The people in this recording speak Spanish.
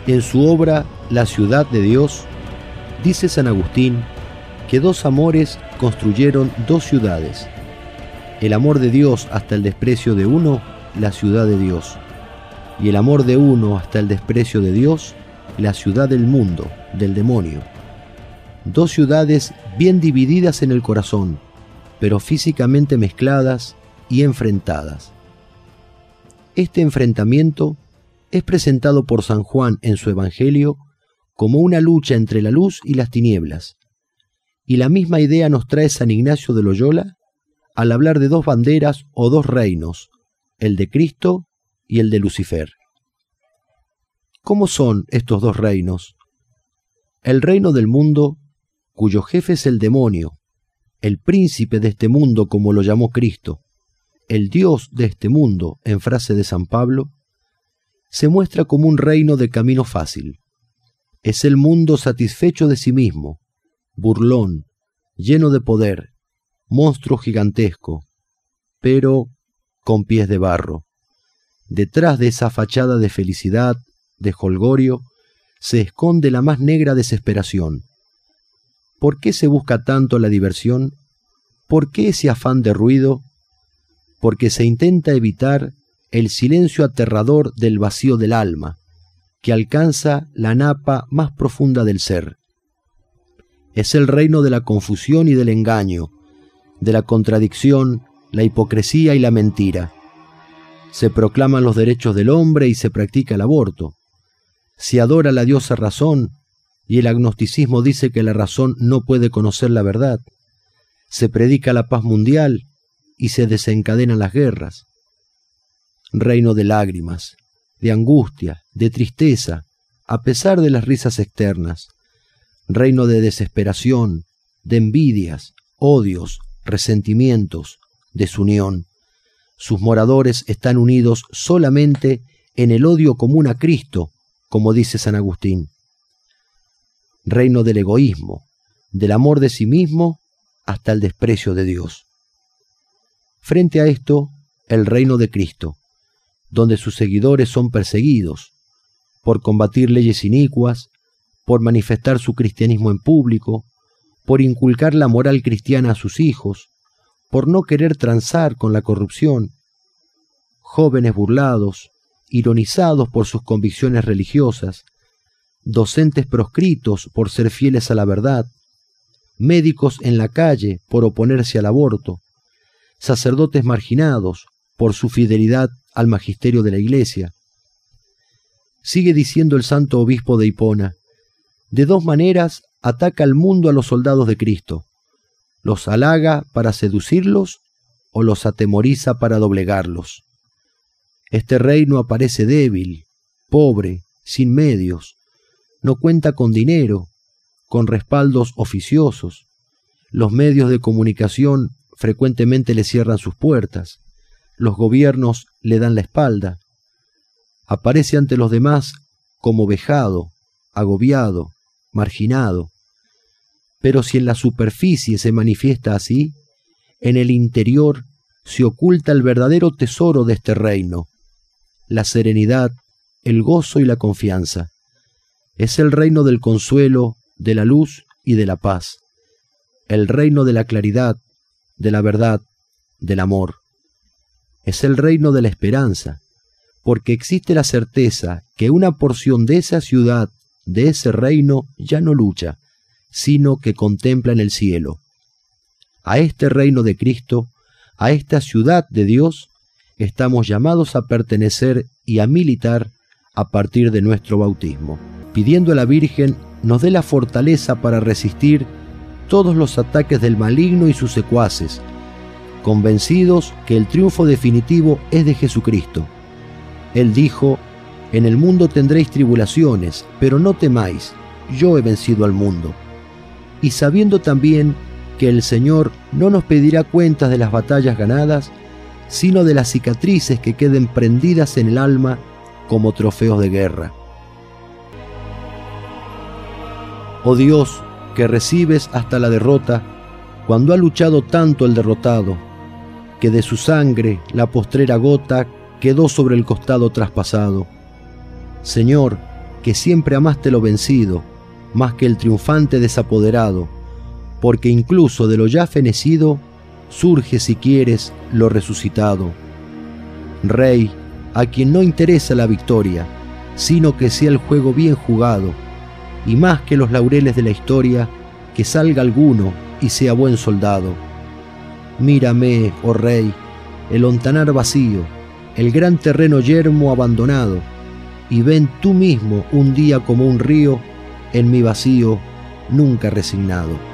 En su obra La ciudad de Dios, dice San Agustín que dos amores construyeron dos ciudades. El amor de Dios hasta el desprecio de uno, la ciudad de Dios. Y el amor de uno hasta el desprecio de Dios, la ciudad del mundo, del demonio. Dos ciudades bien divididas en el corazón, pero físicamente mezcladas y enfrentadas. Este enfrentamiento es presentado por San Juan en su Evangelio como una lucha entre la luz y las tinieblas, y la misma idea nos trae San Ignacio de Loyola al hablar de dos banderas o dos reinos, el de Cristo y el de Lucifer. ¿Cómo son estos dos reinos? El reino del mundo, cuyo jefe es el demonio, el príncipe de este mundo como lo llamó Cristo, el Dios de este mundo, en frase de San Pablo, se muestra como un reino de camino fácil. Es el mundo satisfecho de sí mismo, burlón, lleno de poder, monstruo gigantesco, pero con pies de barro. Detrás de esa fachada de felicidad, de jolgorio, se esconde la más negra desesperación. ¿Por qué se busca tanto la diversión? ¿Por qué ese afán de ruido? Porque se intenta evitar el silencio aterrador del vacío del alma, que alcanza la napa más profunda del ser. Es el reino de la confusión y del engaño, de la contradicción, la hipocresía y la mentira. Se proclaman los derechos del hombre y se practica el aborto. Se adora la diosa razón y el agnosticismo dice que la razón no puede conocer la verdad. Se predica la paz mundial y se desencadenan las guerras. Reino de lágrimas, de angustia, de tristeza, a pesar de las risas externas. Reino de desesperación, de envidias, odios, resentimientos, desunión. Sus moradores están unidos solamente en el odio común a Cristo, como dice San Agustín. Reino del egoísmo, del amor de sí mismo hasta el desprecio de Dios. Frente a esto, el reino de Cristo, donde sus seguidores son perseguidos por combatir leyes inicuas, por manifestar su cristianismo en público, por inculcar la moral cristiana a sus hijos, por no querer transar con la corrupción. Jóvenes burlados, ironizados por sus convicciones religiosas, docentes proscritos por ser fieles a la verdad, médicos en la calle por oponerse al aborto, sacerdotes marginados por su fidelidad al magisterio de la Iglesia. Sigue diciendo el santo obispo de Hipona: de dos maneras ataca al mundo a los soldados de Cristo. Los halaga para seducirlos o los atemoriza para doblegarlos. Este reino aparece débil, pobre, sin medios, no cuenta con dinero, con respaldos oficiosos. Los medios de comunicación frecuentemente le cierran sus puertas, los gobiernos le dan la espalda. Aparece ante los demás como vejado, agobiado, marginado. Pero si en la superficie se manifiesta así, en el interior se oculta el verdadero tesoro de este reino, la serenidad, el gozo y la confianza. Es el reino del consuelo, de la luz y de la paz, el reino de la claridad, de la verdad, del amor. Es el reino de la esperanza, porque existe la certeza que una porción de esa ciudad, de ese reino, ya no lucha, sino que contempla en el cielo. A este reino de Cristo, a esta ciudad de Dios, estamos llamados a pertenecer y a militar a partir de nuestro bautismo, pidiendo a la Virgen nos dé la fortaleza para resistir todos los ataques del maligno y sus secuaces, convencidos que el triunfo definitivo es de Jesucristo. Él dijo: en el mundo tendréis tribulaciones, pero no temáis, yo he vencido al mundo. Y sabiendo también que el Señor no nos pedirá cuentas de las batallas ganadas, sino de las cicatrices que queden prendidas en el alma como trofeos de guerra. Oh Dios, que recibes hasta la derrota, cuando ha luchado tanto el derrotado, que de su sangre la postrera gota quedó sobre el costado traspasado. Señor, que siempre amaste lo vencido, más que el triunfante desapoderado, porque incluso de lo ya fenecido, surge si quieres lo resucitado. Rey, a quien no interesa la victoria, sino que sea el juego bien jugado, y más que los laureles de la historia, que salga alguno y sea buen soldado. Mírame, oh rey, el hontanar vacío, el gran terreno yermo abandonado, y ven tú mismo un día como un río, en mi vacío nunca resignado.